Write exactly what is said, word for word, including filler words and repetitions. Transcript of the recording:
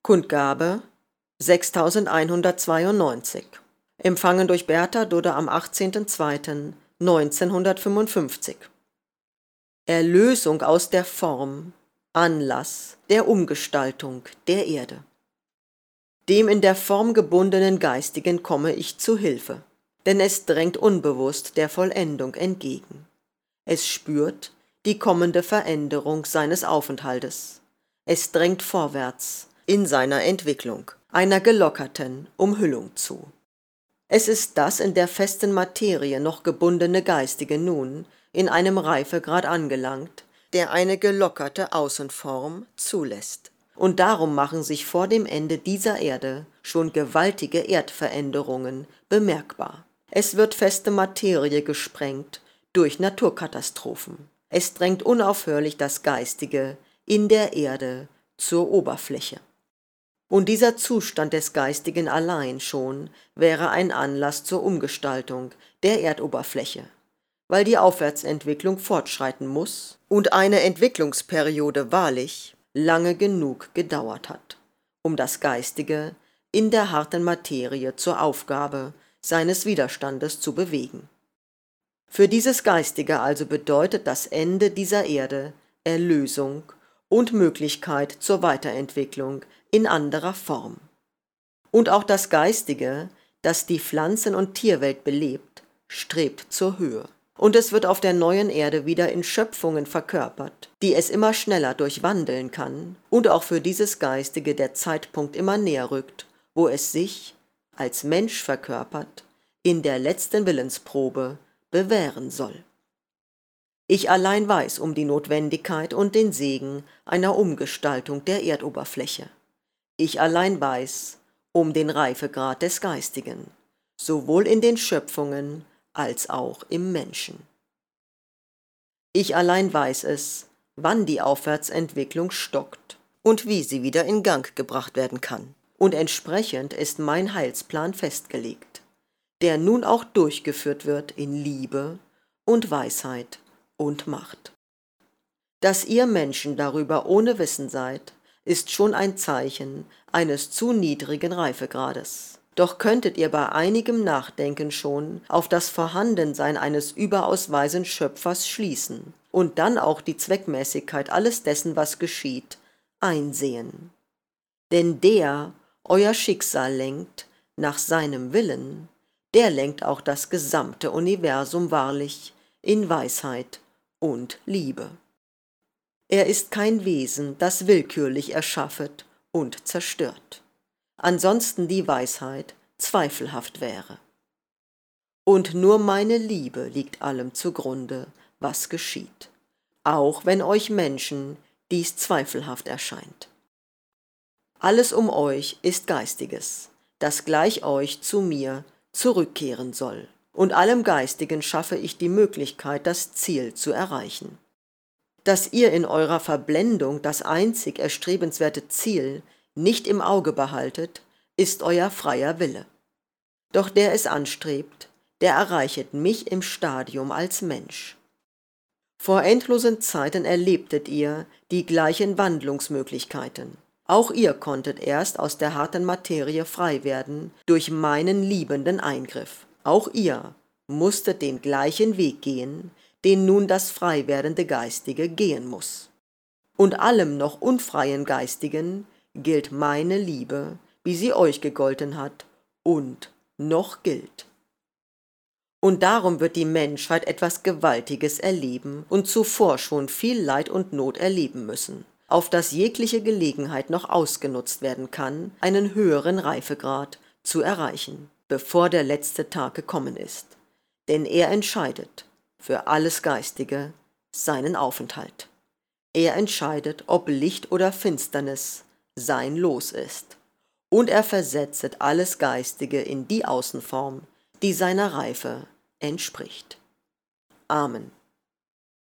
Kundgabe sechstausendeinhundertzweiundneunzig. Empfangen durch Bertha Dudde am achtzehnten zweiten neunzehnhundertfünfundfünfzig. Erlösung aus der Form, Anlass der Umgestaltung der Erde. Dem in der Form gebundenen Geistigen komme ich zu Hilfe, denn es drängt unbewusst der Vollendung entgegen. Es spürt die kommende Veränderung seines Aufenthaltes. Es drängt vorwärts in seiner Entwicklung, einer gelockerten Umhüllung zu. Es ist das in der festen Materie noch gebundene Geistige nun in einem Reifegrad angelangt, der eine gelockerte Außenform zulässt. Und darum machen sich vor dem Ende dieser Erde schon gewaltige Erdveränderungen bemerkbar. Es wird feste Materie gesprengt durch Naturkatastrophen. Es drängt unaufhörlich das Geistige in der Erde zur Oberfläche. Und dieser Zustand des Geistigen allein schon wäre ein Anlass zur Umgestaltung der Erdoberfläche, weil die Aufwärtsentwicklung fortschreiten muss und eine Entwicklungsperiode wahrlich lange genug gedauert hat, um das Geistige in der harten Materie zur Aufgabe seines Widerstandes zu bewegen. Für dieses Geistige also bedeutet das Ende dieser Erde Erlösung und Möglichkeit zur Weiterentwicklung in anderer Form. Und auch das Geistige, das die Pflanzen- und Tierwelt belebt, strebt zur Höhe. Und es wird auf der neuen Erde wieder in Schöpfungen verkörpert, die es immer schneller durchwandeln kann, und auch für dieses Geistige der Zeitpunkt immer näher rückt, wo es sich, als Mensch verkörpert, in der letzten Willensprobe bewähren soll. Ich allein weiß um die Notwendigkeit und den Segen einer Umgestaltung der Erdoberfläche. Ich allein weiß um den Reifegrad des Geistigen, sowohl in den Schöpfungen als auch im Menschen. Ich allein weiß es, wann die Aufwärtsentwicklung stockt und wie sie wieder in Gang gebracht werden kann. Und entsprechend ist mein Heilsplan festgelegt, der nun auch durchgeführt wird in Liebe und Weisheit und Macht. Dass ihr Menschen darüber ohne Wissen seid, ist schon ein Zeichen eines zu niedrigen Reifegrades. Doch könntet ihr bei einigem Nachdenken schon auf das Vorhandensein eines überaus weisen Schöpfers schließen und dann auch die Zweckmäßigkeit alles dessen, was geschieht, einsehen. Denn der euer Schicksal lenkt nach seinem Willen, der lenkt auch das gesamte Universum wahrlich in Weisheit und Liebe. Er ist kein Wesen, das willkürlich erschaffet und zerstört, ansonsten die Weisheit zweifelhaft wäre. Und nur meine Liebe liegt allem zugrunde, was geschieht, auch wenn euch Menschen dies zweifelhaft erscheint. Alles um euch ist Geistiges, das gleich euch zu mir zurückkehren soll, und allem Geistigen schaffe ich die Möglichkeit, das Ziel zu erreichen. Dass ihr in eurer Verblendung das einzig erstrebenswerte Ziel nicht im Auge behaltet, ist euer freier Wille. Doch der es anstrebt, der erreichet mich im Stadium als Mensch. Vor endlosen Zeiten erlebtet ihr die gleichen Wandlungsmöglichkeiten. Auch ihr konntet erst aus der harten Materie frei werden durch meinen liebenden Eingriff. Auch ihr musstet den gleichen Weg gehen, den nun das frei werdende Geistige gehen muss. Und allem noch unfreien Geistigen gilt meine Liebe, wie sie euch gegolten hat und noch gilt. Und darum wird die Menschheit etwas Gewaltiges erleben und zuvor schon viel Leid und Not erleben müssen, auf das jegliche Gelegenheit noch ausgenutzt werden kann, einen höheren Reifegrad zu erreichen, bevor der letzte Tag gekommen ist. Denn er entscheidet für alles Geistige seinen Aufenthalt. Er entscheidet, ob Licht oder Finsternis sein Los ist. Und er versetzet alles Geistige in die Außenform, die seiner Reife entspricht. Amen.